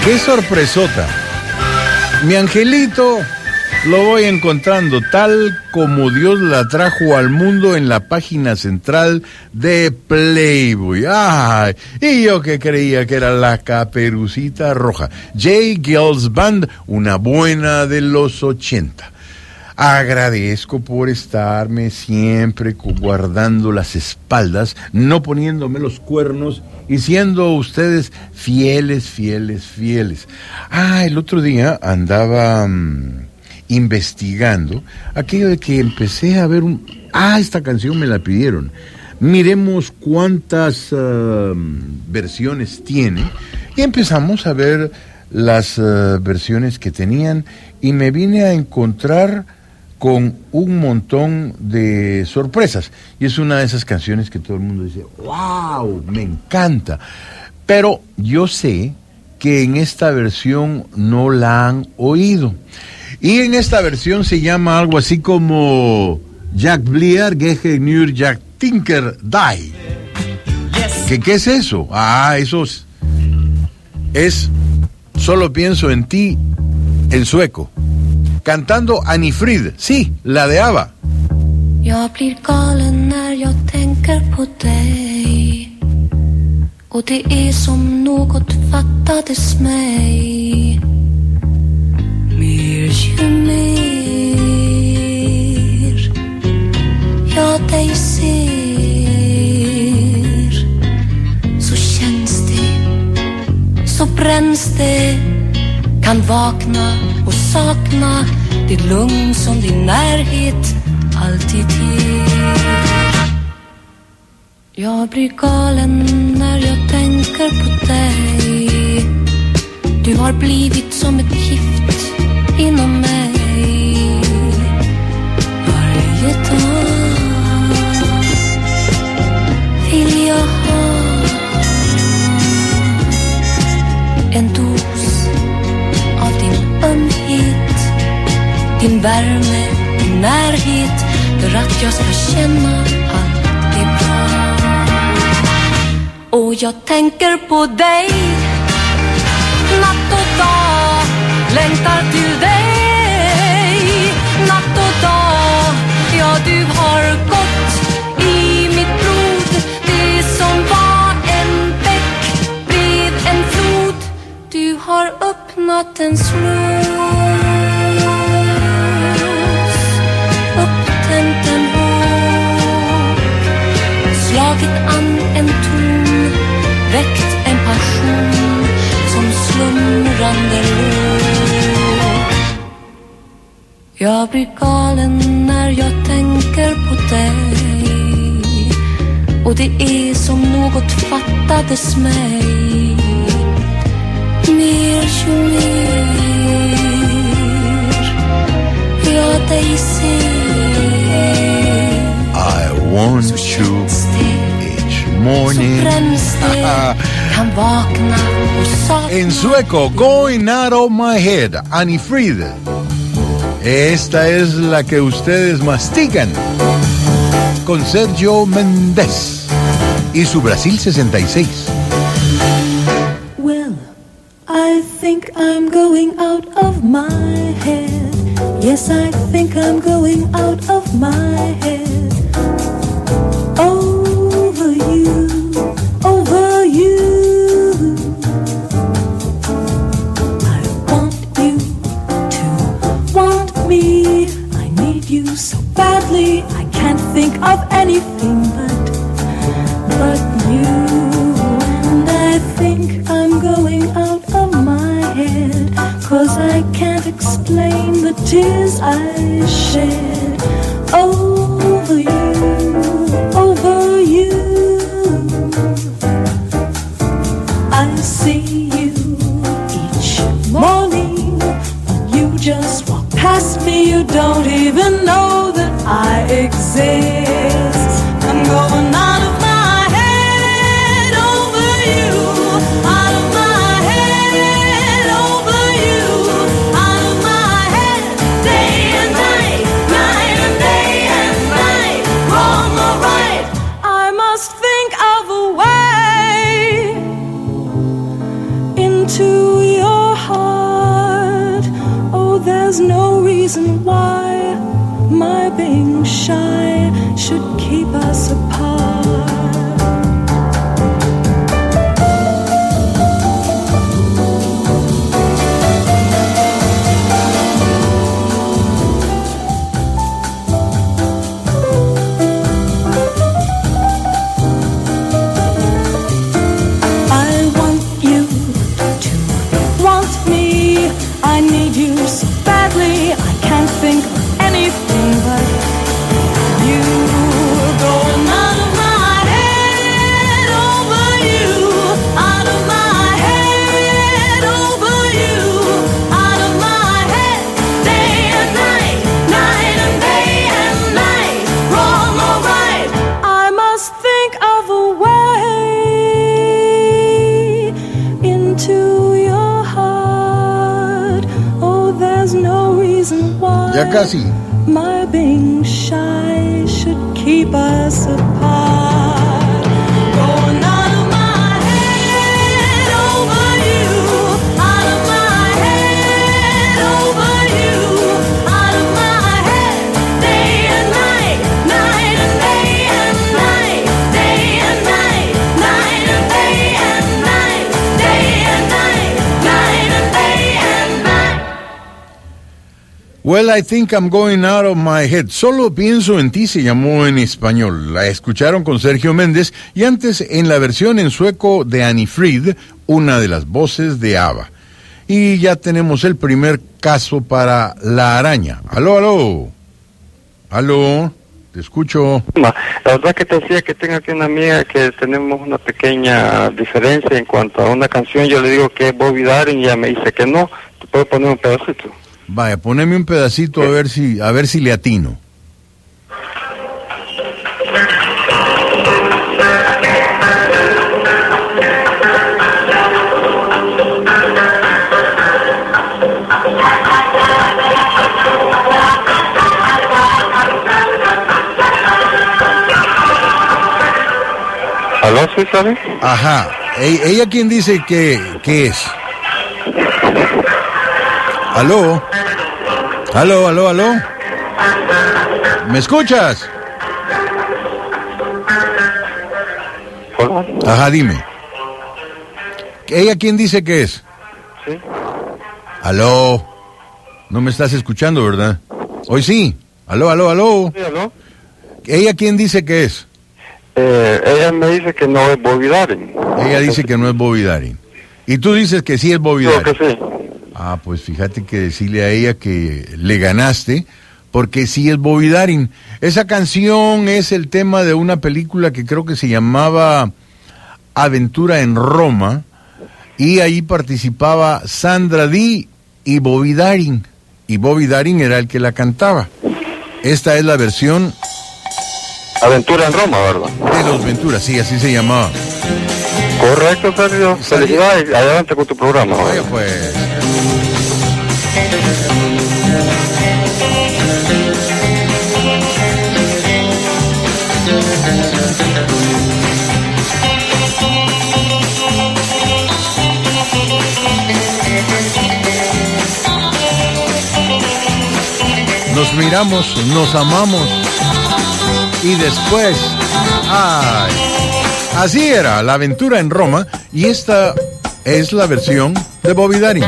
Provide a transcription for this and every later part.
¡Qué sorpresota! Mi angelito lo voy encontrando tal como Dios la trajo al mundo en la página central de Playboy. ¡Ay! Y yo que creía que era la Caperucita Roja. J-Girls Band, una buena de los 80. Agradezco por estarme siempre guardando las espaldas, no poniéndome los cuernos y siendo ustedes fieles. El otro día andaba investigando aquello de que empecé a ver esta canción me la pidieron. Miremos cuántas versiones tiene y empezamos a ver las versiones que tenían y me vine a encontrar con un montón de sorpresas. Y es una de esas canciones que todo el mundo dice, ¡wow! Me encanta. Pero yo sé que en esta versión no la han oído. Y en esta versión se llama algo así como Jack Blear, Gehe Nur Jack Tinker Die. ¿Qué es eso? Eso es Solo pienso en ti en sueco. Cantando Annie Frid, sí, la de ABBA. Jag blir galen när jag tänker på dig. Och det är som något fattades mig. Mer ju mer jag dig ser, så känns det, så bränns det. Kan vakna och sakna det lugn som din närhet alltid ger. Jag blir galen när jag tänker på dig. Du har blivit som ett gift inom mig. Varje dag vill jag ha en dos av din ömhet, din värme, din närhet, för att jag ska känna allt är bra. Och jag tänker på dig natt och dag, längtar till dig natt och dag. Ja, du har gått i mitt blod, det som var en bäck blev en flod. Du har öppnat en sluss, upptänt en våg, slagit an en ton, väckt en passion som slumrande låg. Jag blir galen när jag tänker på dig, och det är som något fattades mig. Mer ju mer jag dig ser, I want you each morning. Kan vakna och sakna. En sueco, Going Out of My Head, Annie Frid. Esta es la que ustedes mastican con Sergio Méndez y su Brasil 66. Well, I think I'm going out of my head. Yes, I think I'm going out of my head. Over you, over you. I want you to want me. I need you so badly. I can't think of anything but you. And I think I'm going out of my head, 'cause I can't explain the tears I shed over you, over you. I see you each morning, but you just walk past me. You don't even know that I exist. I'm going out of my head over you, out of my head over you, out of my head, day and night, night and day and night, wrong or right, I must think of a way into your reason why my being shy should keep us apart. I want you to want me. I need you so badly. I can't think of anything but you. Going out of my head over you, out of my head over you, out of my head day and night, night and day and night, wrong or right. I must think of a way into your heart. Oh, there's no reason why Ya casi. my being shy should keep us apart. Going out of my head over you, out of my head over you, out of my head day and night, night and day and night, day and night, night and day and night, day and night, night and day and night. Well, I think I'm going out of my head. Solo pienso en ti se llamó en español. La escucharon con Sergio Méndez y antes en la versión en sueco de Annie Fried, una de las voces de ABBA. Y ya tenemos el primer caso para La Araña. Aló, aló. Aló, te escucho. La verdad que te decía que tengo aquí una amiga que tenemos una pequeña diferencia en cuanto a una canción. Yo le digo que es Bobby Darin y ella me dice que no. ¿Te puedo poner un pedacito? Vaya, poneme un pedacito a ver si le atino. ¿Aló, sí, sabe? Ajá. ¿Ella quién dice que es? ¿Aló? ¿Aló, aló, aló? ¿Me escuchas? Hola. Ajá, dime. ¿Ella quién dice que es? Sí. ¿Aló? No me estás escuchando, ¿verdad? Hoy sí. ¿Aló, aló, aló? Sí, ¿aló? ¿Ella quién dice que es? Ella me dice que no es Bobby Darin. Ella dice que no es Bobby Darin. Y tú dices que sí es Bobby Creo Darin. que sí. Ah, pues fíjate que decirle a ella que le ganaste, porque sí es Bobby Darin. Esa canción es el tema de una película que creo que se llamaba Aventura en Roma, y ahí participaba Sandra Dee y Bobby Darin. Y Bobby Darin era el que la cantaba. Esta es la versión Aventura en Roma, ¿verdad? de Los Venturas, sí, así se llamaba. Correcto, Sergio. Felicidades. Adelante con tu programa. Vaya pues. Nos miramos, nos amamos y después, ay, así era la aventura en Roma, y esta es la versión de Bobby Darin.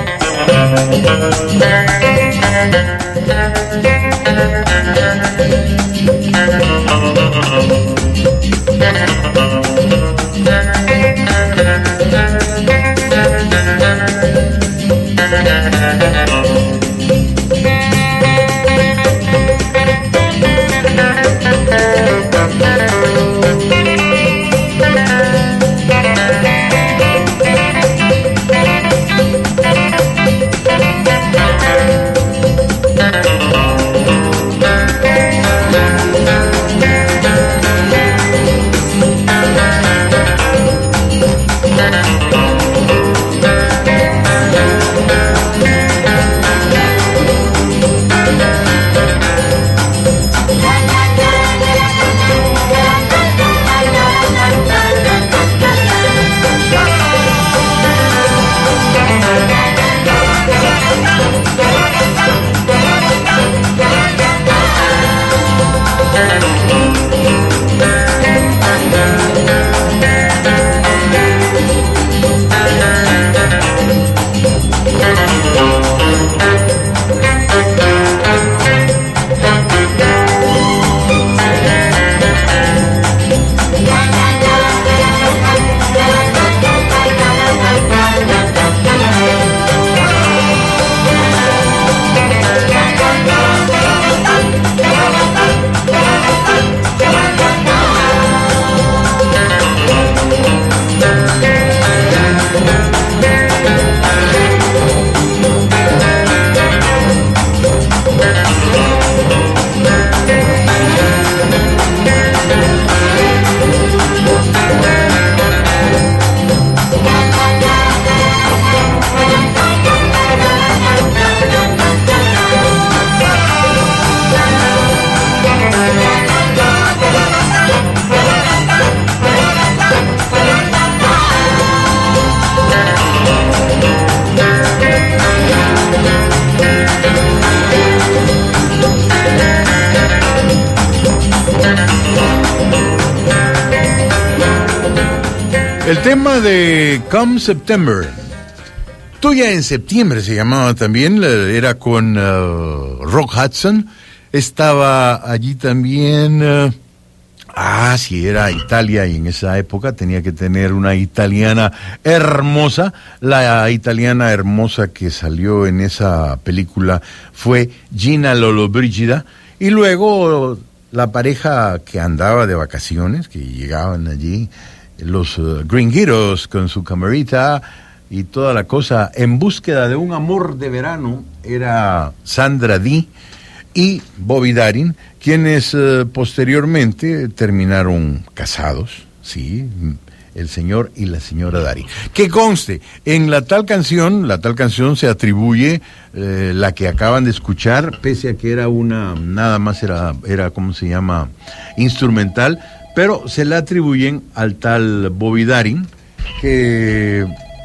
El tema de Come September. Tuya en septiembre se llamaba también, era con Rock Hudson. Estaba allí también, sí, era Italia, y en esa época tenía que tener una italiana hermosa. La italiana hermosa que salió en esa película fue Gina Lollobrigida, y luego la pareja que andaba de vacaciones, que llegaban allí, los gringueros con su camarita y toda la cosa, en búsqueda de un amor de verano, era Sandra Dee y Bobby Darin, quienes posteriormente terminaron casados, sí, el señor y la señora Darin. Que conste, en la tal canción se atribuye la que acaban de escuchar, pese a que era nada más era ¿cómo se llama?, instrumental, pero se la atribuyen al tal Bobby Darin, que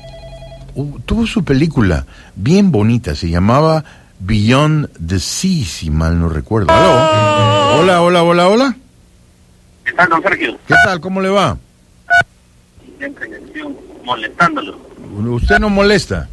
tuvo su película bien bonita, se llamaba Beyond the Sea, si mal no recuerdo. ¿Aló? Hola. ¿Qué tal, don Sergio? ¿Qué tal? ¿Cómo le va? Siempre molestándolo. ¿Usted no molesta?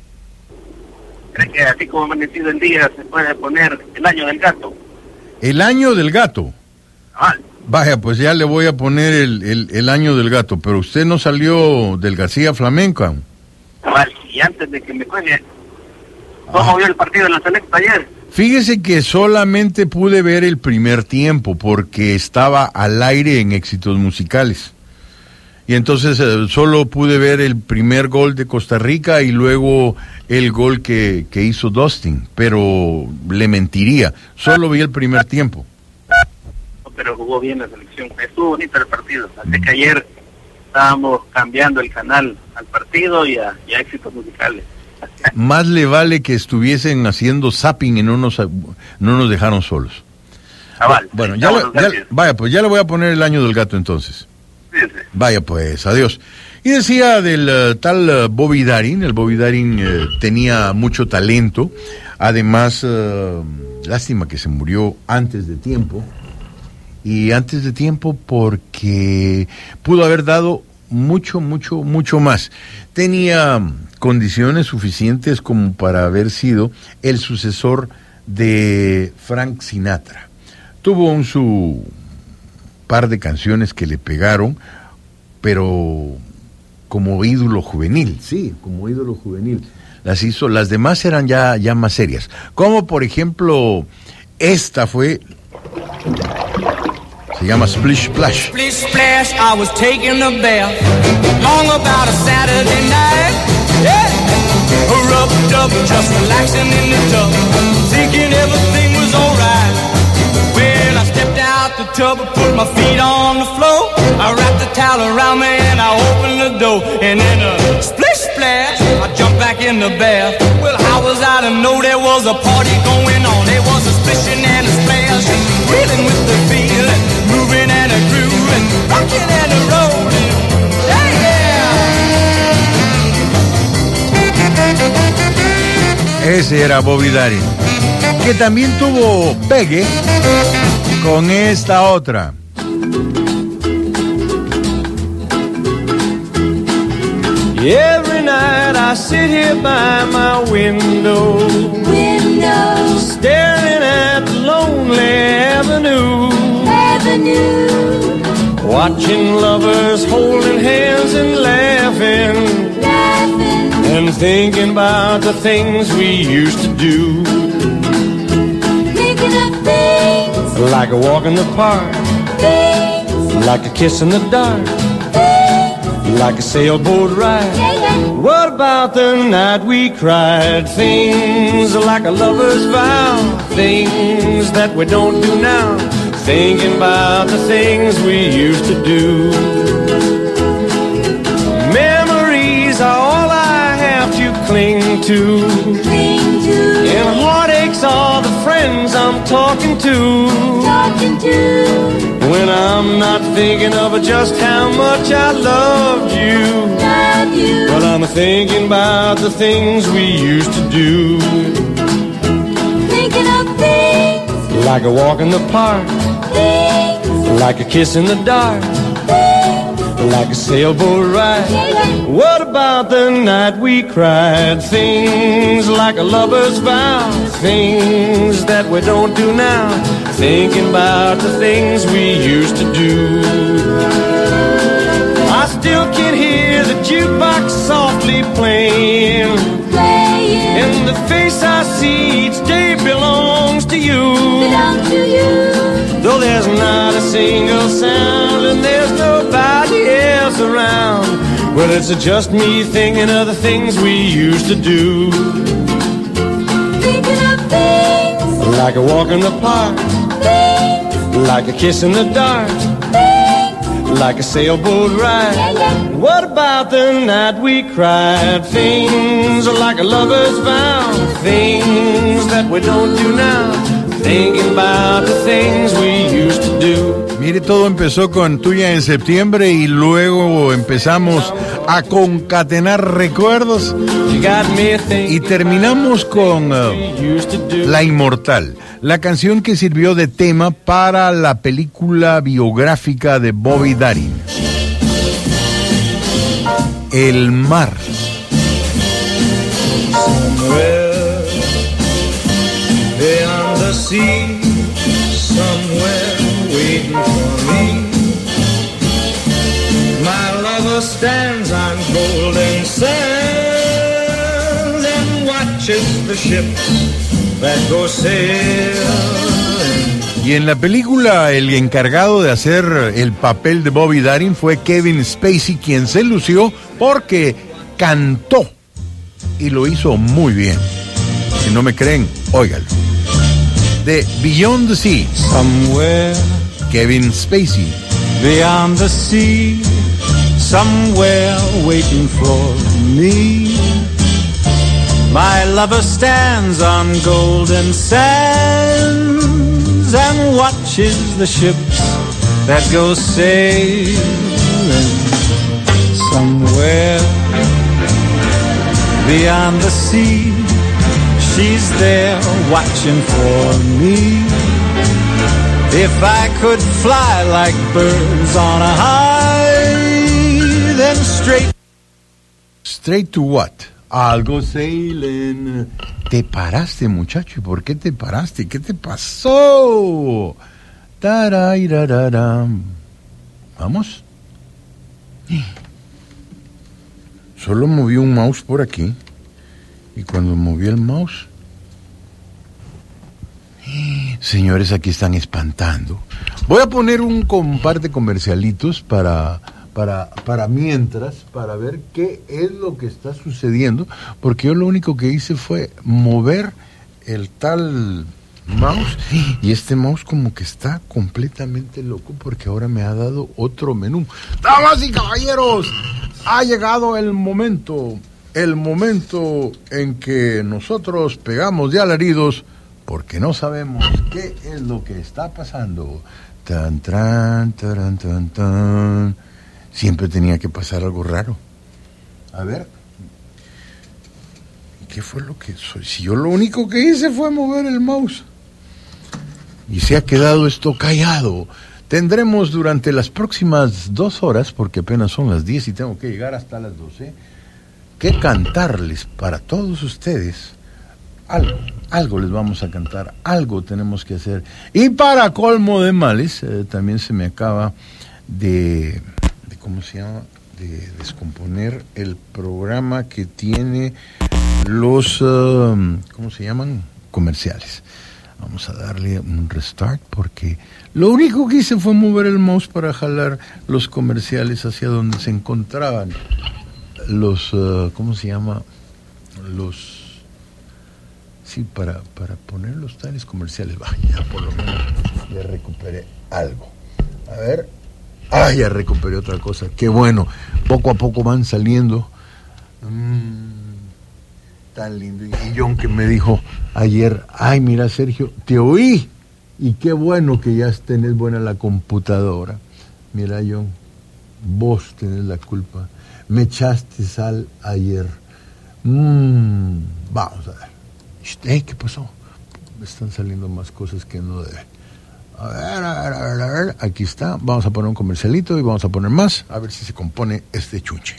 ¿Cree que así como amanecido el día se puede poner el año del gato? ¿El año del gato? Vaya, pues ya le voy a poner el año del gato, pero usted no salió del García Flamenco. Y antes de que me cuelgue, ¿cómo vio el partido de la selecta ayer? Fíjese que solamente pude ver el primer tiempo porque estaba al aire en Éxitos Musicales. Y entonces solo pude ver el primer gol de Costa Rica y luego el gol que hizo Dustin, pero le mentiría, solo vi el primer tiempo. Pero jugó bien la selección, estuvo bonito el partido, así que ayer estábamos cambiando el canal al partido y a Éxitos Musicales. Más le vale que estuviesen haciendo zapping y no nos dejaron solos. Bueno, vaya, pues ya le voy a poner el año del gato entonces. Sí. Vaya pues, adiós. Y decía del tal Bobby Darin. El Bobby Darin tenía mucho talento. Además, lástima que se murió antes de tiempo. Y antes de tiempo porque pudo haber dado mucho más. Tenía condiciones suficientes como para haber sido el sucesor de Frank Sinatra. Tuvo su par de canciones que le pegaron, pero como ídolo juvenil, sí, como ídolo juvenil. Las hizo, las demás eran ya más serias. Como por ejemplo, esta fue... Se llama Splish Splash. Splish Splash, I was taking a bath long about a Saturday night. Yeah, rubbed up, just relaxing in the tub, thinking everything was alright. Well, I stepped out the tub and put my feet on the floor. I wrapped the towel around me and I opened the door. And then a splish splash, I jumped back in the bath. Well, how was I to know there was a party going on? There was a splishing and a splash, reeling with the feeling, moving and a grooving, rocking and a rolling. Ese era Bobby Darin, que también tuvo pegue con esta otra. Every night I sit here by my window, staring at the lonely avenue, watching lovers holding hands and laughing, and thinking about the things we used to do. Thinking of things, like a walk in the park, things, like a kiss in the dark, things, like a sailboat ride. yeah. What about the night we cried? Things like a lover's vow, things that we don't do now, thinking about the things we used to do. Memories are all I have to cling to, Cling to, and heartaches are the friends I'm talking to, talking to, when I'm not thinking of just how much I loved you, love you. but I'm thinking about the things we used to do. Thinking of things, Like a walk in the park, things, like a kiss in the dark, things, like a sailboat ride. What about the night we cried? Things like a lover's vow, things that we don't do now, thinking about the things we used to do. I still can hear the jukebox softly playing, and the face I see each day belongs to you. Though there's not a single sound and there's nobody else around, well, it's just me thinking of the things we used to do. Thinking of things, Like a walk in the park, things, like a kiss in the dark, like a sailboat ride. What about the night we cried? Things like a lover's vow, things that we don't do now, thinking about the things we used to do. Mire, todo empezó con Tuya en septiembre y luego empezamos a concatenar recuerdos You got me thinking y terminamos con we used to do. La Inmortal, la canción que sirvió de tema para la película biográfica de Bobby Darin, El Mar. Somewhere beyond the sea, somewhere waiting for me, my lover stands on golden sands and watches the ships that go sailing. Y en la película el encargado de hacer el papel de Bobby Darin fue Kevin Spacey, quien se lució porque cantó y lo hizo muy bien. Si no me creen, óiganlo. De Beyond the Sea, Somewhere Kevin Spacey. beyond the sea, somewhere waiting for me, my lover stands on golden sands and watches the ships that go sailing. Somewhere beyond the sea, she's there watching for me. If I could fly like birds on a high, then Straight to what? Algo sailing. Te paraste, muchacho. ¿Y por qué te paraste? ¿Qué te pasó? Tarairararam. ¿Vamos? Solo moví un mouse por aquí. Y cuando moví el mouse... Señores, aquí están espantando. Voy a poner un par de comercialitos para mientras, para ver qué es lo que está sucediendo, porque yo lo único que hice fue mover el tal mouse, y este mouse como que está completamente loco, porque ahora me ha dado otro menú. Damas y caballeros, ha llegado el momento en que nosotros pegamos de alaridos, porque no sabemos qué es lo que está pasando. Tan, tan, taran, tan, tan. Siempre tenía que pasar algo raro. A ver. ¿Qué fue lo que soy? Si yo lo único que hice fue mover el mouse. Y se ha quedado esto callado. Tendremos durante las próximas 2 horas, porque apenas son las 10 y tengo que llegar hasta las 12, que cantarles para todos ustedes algo les vamos a cantar, algo tenemos que hacer. Y para colmo de males, también se me acaba de ¿cómo se llama? De descomponer el programa que tiene los, ¿cómo se llaman? Comerciales. Vamos a darle un restart porque lo único que hice fue mover el mouse para jalar los comerciales hacia donde se encontraban los, ¿cómo se llama? Los... Sí, para poner los tales comerciales. Ya por lo menos ya recuperé algo. A ver. Ya recuperé otra cosa. Qué bueno. Poco a poco van saliendo. Tan lindo. Y John que me dijo ayer, mira Sergio, te oí. Y qué bueno que ya tenés buena la computadora. Mira John, vos tenés la culpa. Me echaste sal ayer. Vamos a ver. ¿Qué pasó? Me están saliendo más cosas que no deben. A ver, aquí está. Vamos a poner un comercialito y vamos a poner más. A ver si se compone este chunche.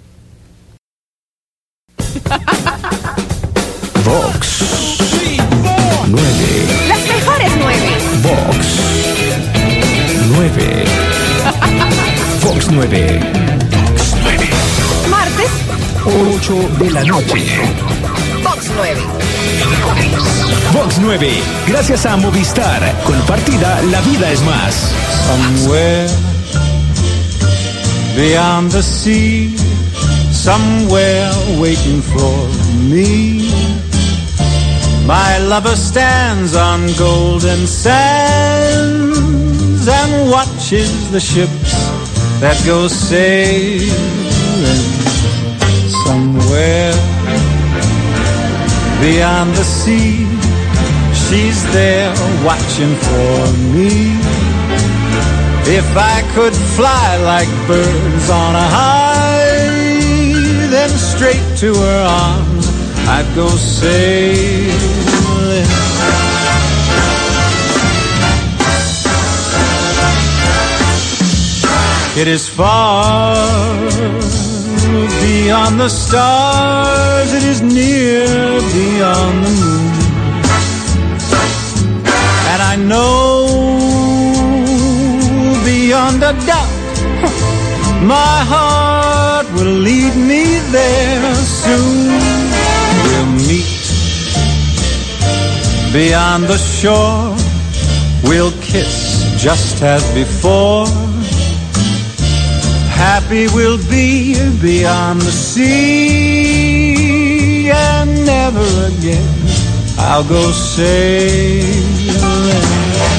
Vox 9. Las mejores 9. Vox 9. Vox 9. Vox 9. Martes, 8 de la noche. Vox 9. Vox 9. Gracias a Movistar. Con partida, la vida es más. Somewhere beyond the sea, somewhere waiting for me, my lover stands on golden sands and watches the ships that go sailing. Somewhere beyond the sea, she's there watching for me. If I could fly like birds on a high, then straight to her arms I'd go sailing. It is far beyond the stars, it is near beyond the moon, and I know beyond a doubt my heart will lead me there soon. We'll meet beyond the shore, we'll kiss just as before. Happy we'll be beyond the sea, and never again I'll go sailing.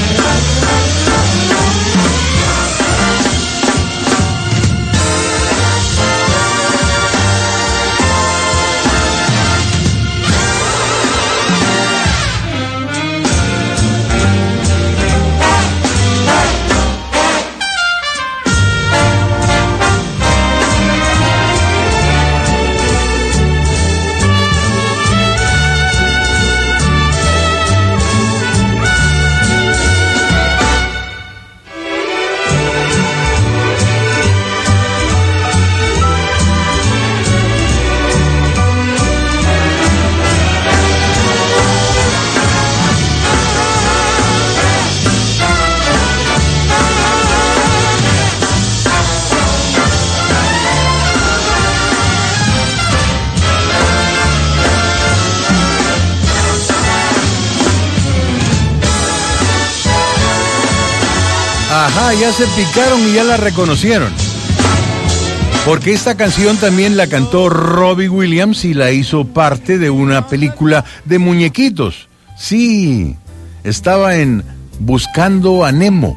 Ajá, ya se picaron y ya la reconocieron. Porque esta canción también la cantó Robbie Williams y la hizo parte de una película de muñequitos. Sí, estaba en Buscando a Nemo.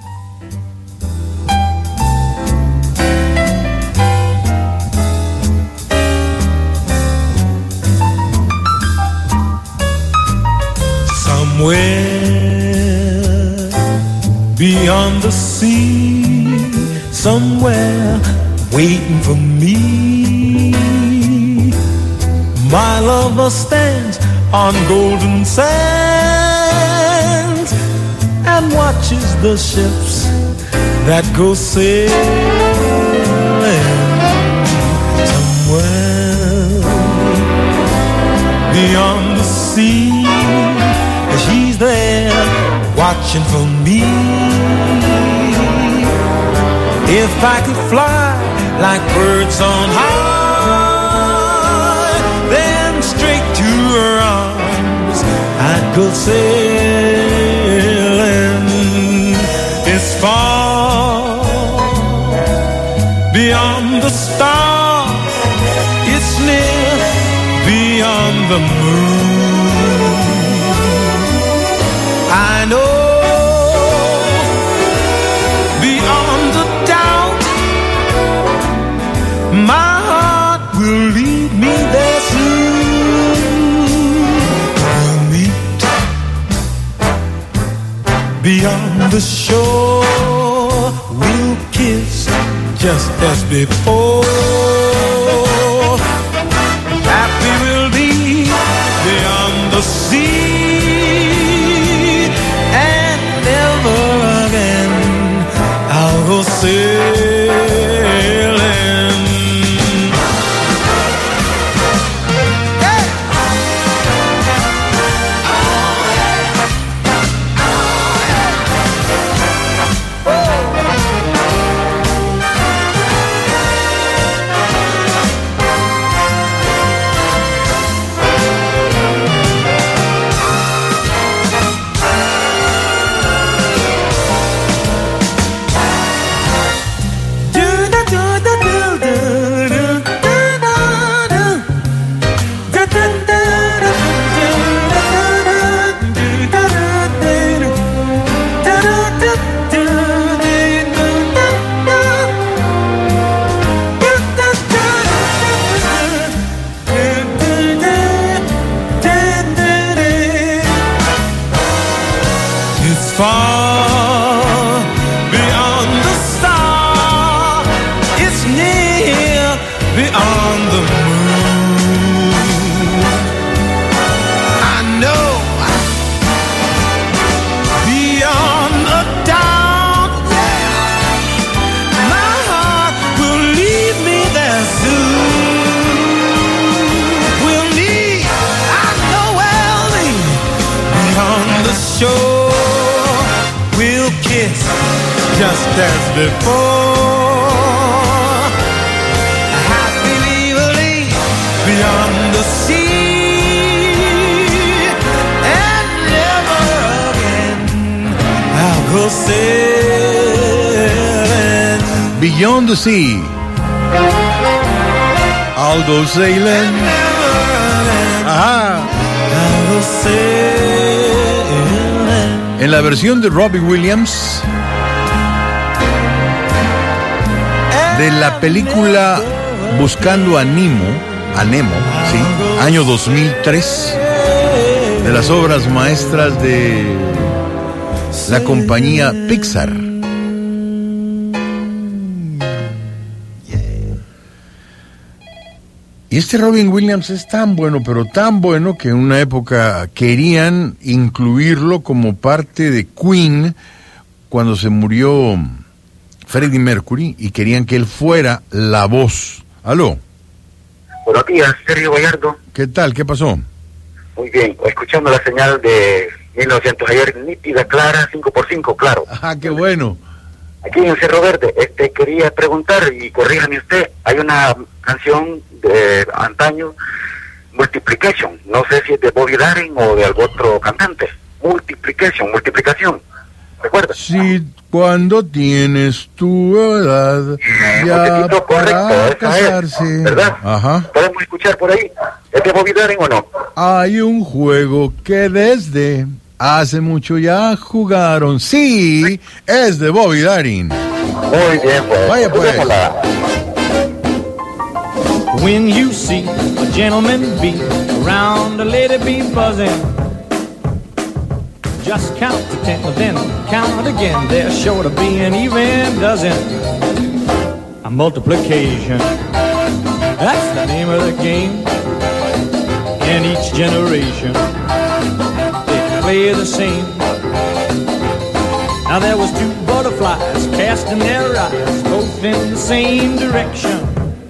Somewhere beyond the sea, somewhere waiting for me, my lover stands on golden sands and watches the ships that go sailing. Somewhere beyond the sea, she's there watching for me. If I could fly like birds on high, then straight to her arms I'd go sailing. It's far beyond the stars, it's near beyond the moon. I know beyond the doubt my heart will lead me there soon. We'll meet beyond the shore, we'll kiss just as before. Happy we'll be beyond the sea, and never the moon. I know beyond the town, my heart will lead me there soon. We'll meet, I know we'll meet beyond the shore. We'll kiss just as before, happily beyond the sea, and never again I'll go sailing. Beyond the Sea. I'll go sailing. Ajá. I'll go sailing. En la versión de Robbie Williams de la película Buscando a Nemo, sí, año 2003, de las obras maestras de la compañía Pixar. Y este Robin Williams es tan bueno, pero tan bueno, que en una época querían incluirlo como parte de Queen cuando se murió Freddie Mercury, y querían que él fuera la voz. ¿Aló? Buenos días, Sergio Gallardo. ¿Qué tal? ¿Qué pasó? Muy bien, escuchando la señal de 1900 ayer, nítida, clara, 5x5, claro. Ah, qué bueno. Aquí en Cerro Verde, quería preguntar, y corríjame usted, hay una canción de antaño, Multiplication, no sé si es de Bobby Darin o de algún otro cantante. Multiplicación, ¿recuerdas? Sí, cuando tienes tu edad, ya para casarse. ¿Verdad? Ajá. ¿Podemos escuchar por ahí? ¿Es de Bobby Darin o no? Hay un juego que desde hace mucho ya jugaron. Sí, es de Bobby Darin. Muy bien, pues. Vaya pues. When you see a gentleman bee around a lady bee buzzing, just count to 10, then count again. There's sure to be an even dozen. A multiplication, that's the name of the game. And each generation, they play the same. Now there was two butterflies casting their eyes, both in the same direction.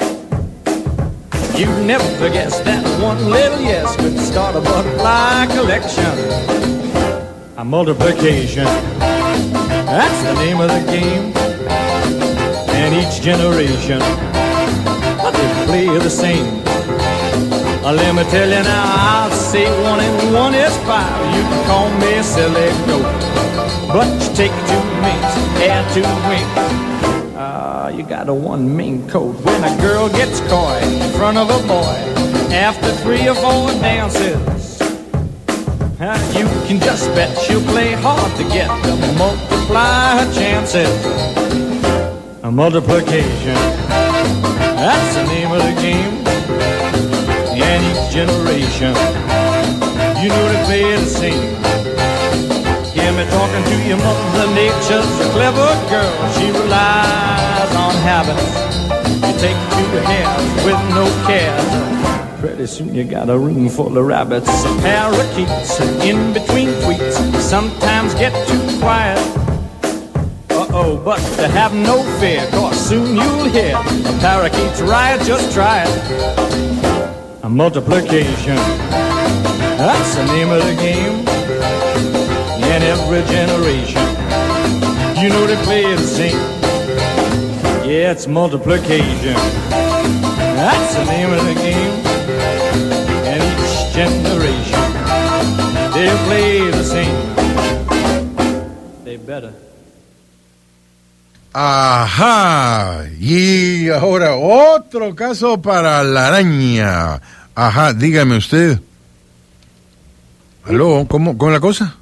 You'd never guess that one little yes could start a butterfly collection. A multiplication, that's the name of the game. And each generation, they play the same. Let me tell you now, I'll say 1 and 1 is 5. You can call me a silly goat, but you take 2 minks, add 2 winks. You got a one mean coat. When a girl gets coy in front of a boy after 3 or 4 dances, you can just bet she'll play hard to get to multiply her chances. A multiplication, that's the name of the game. And each generation, you know they play the same. Hear me talking to your mother nature's a clever girl. She relies on habits. You take to the hairs with no cares. Pretty soon you got a room full of rabbits. Parakeets in between tweets sometimes get too quiet. Uh-oh, but to have no fear, cause soon you'll hear a parakeet's riot, just try it. A multiplication, that's the name of the game. In every generation, you know they play the same. Yeah, it's multiplication, that's the name of the game. And each generation, they'll play the same. They better. Ajá, y ahora otro caso para la araña. Ajá, dígame usted. ¿Aló? ¿Cómo la cosa?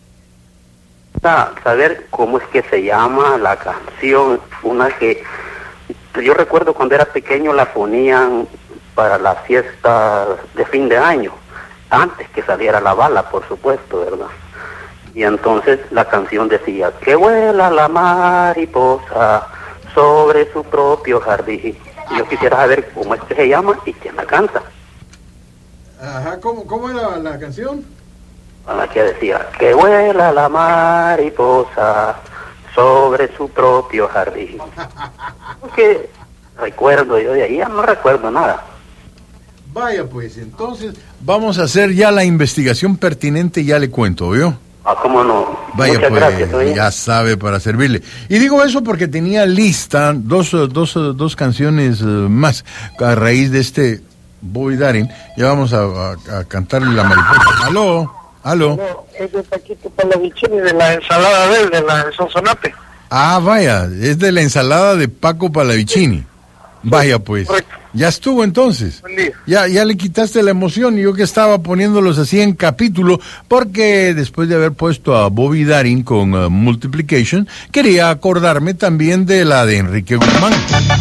Saber cómo es que se llama la canción, una que yo recuerdo cuando era pequeño la ponían para la fiesta de fin de año, antes que saliera la bala, por supuesto, ¿verdad? Y entonces la canción decía, que vuela la mariposa sobre su propio jardín. Yo quisiera saber cómo es que se llama y quién la canta. Ajá, ¿cómo era la canción? La que decía, que vuela la mariposa sobre su propio jardín. Porque recuerdo yo de ahí, ya no recuerdo nada. Vaya pues, entonces vamos a hacer ya la investigación pertinente y ya le cuento, ¿vio? ¿Cómo no? Vaya Muchas pues, gracias, oye. ya sabe, para servirle. Y digo eso porque tenía lista dos canciones más a raíz de este Bobby Darin. Ya vamos a cantarle la mariposa. Aló. No, es de Paquito Palavicini, de la ensalada verde, la de Sonsonate. Ah, vaya, es de la ensalada de Paco Palavicini. Vaya pues, correcto. Ya estuvo entonces. Buen día. Ya le quitaste la emoción, y yo que estaba poniéndolos así en capítulo, porque después de haber puesto a Bobby Darin con Multiplication, quería acordarme también de la de Enrique Guzmán.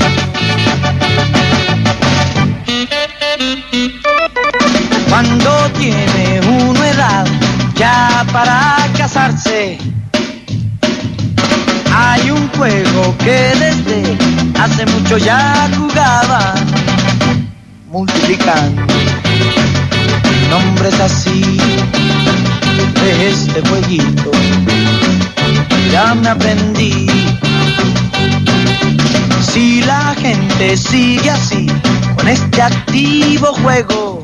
Cuando tiene uno edad ya para casarse, hay un juego que desde hace mucho ya jugaba, multiplicando nombres así de este jueguito. Ya me aprendí. Si la gente sigue así con este activo juego,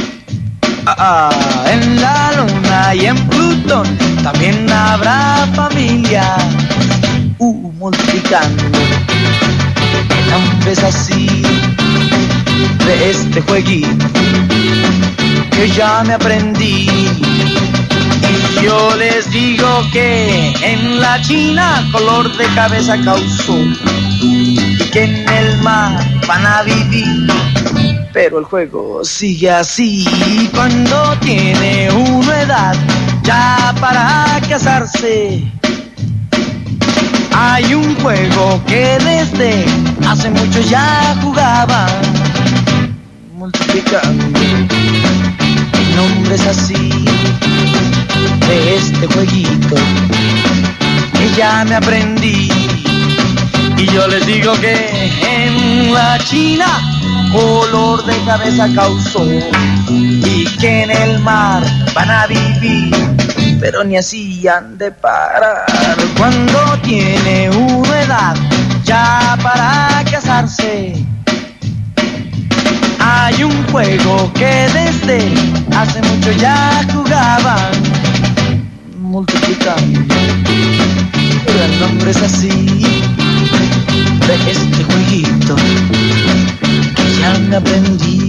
en la luna y en Plutón también habrá familia, multiplicando nombres así de este jueguito que ya me aprendí. Y yo les digo que en la China color de cabeza causó, y que en el mar van a vivir, pero el juego sigue así. Cuando tiene uno edad ya para casarse, hay un juego que desde hace mucho ya jugaba, multiplicando nombres así de este jueguito que ya me aprendí. Y yo les digo que en la China color de cabeza causó, y que en el mar van a vivir, pero ni así han de parar. Cuando tiene una edad ya para casarse, hay un juego que desde hace mucho ya jugaban, multiplicando los nombres así de este jueguito que ya me aprendí,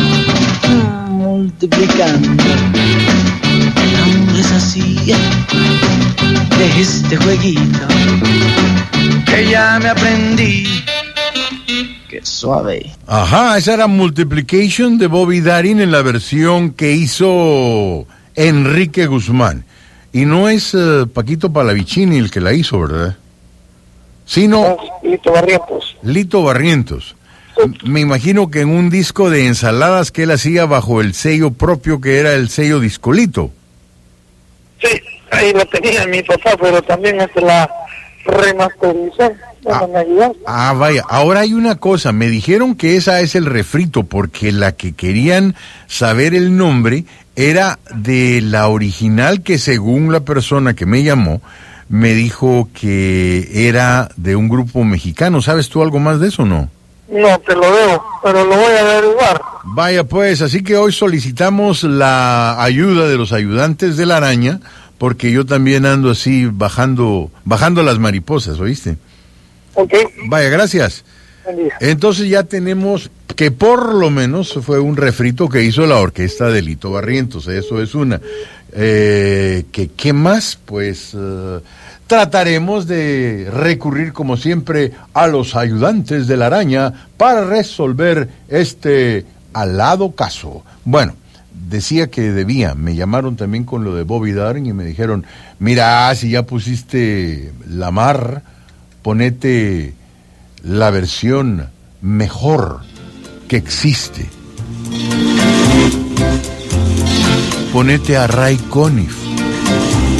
multiplicando nombres así de este jueguito que ya me aprendí. Qué suave. Ajá, esa era Multiplication de Bobby Darin en la versión que hizo Enrique Guzmán. Y no es Paquito Palavicini el que la hizo, ¿verdad? Sino Lito Barrientos. Lito Barrientos. Me imagino que en un disco de ensaladas que él hacía bajo el sello propio, que era el sello Discolito. Sí, ahí lo tenía mi papá, pero también es la remasterizó. Vaya, ahora hay una cosa, me dijeron que esa es el refrito, porque la que querían saber el nombre era de la original, que según la persona que me llamó, me dijo que era de un grupo mexicano. ¿Sabes tú algo más de eso o no? No, te lo debo, pero lo voy a averiguar. Vaya pues, así que hoy solicitamos la ayuda de los ayudantes de la araña, porque yo también ando así bajando las mariposas, ¿oíste? Ok. Vaya, gracias. Entonces ya tenemos que por lo menos fue un refrito que hizo la orquesta de Lito Barrientos, eso es una. ¿Qué más? Pues trataremos de recurrir como siempre a los ayudantes de la araña para resolver este alado caso. Bueno, decía que me llamaron también con lo de Bobby Darin y me dijeron, mira, si ya pusiste la mar, ponete la versión mejor que existe. Ponete a Ray Conniff.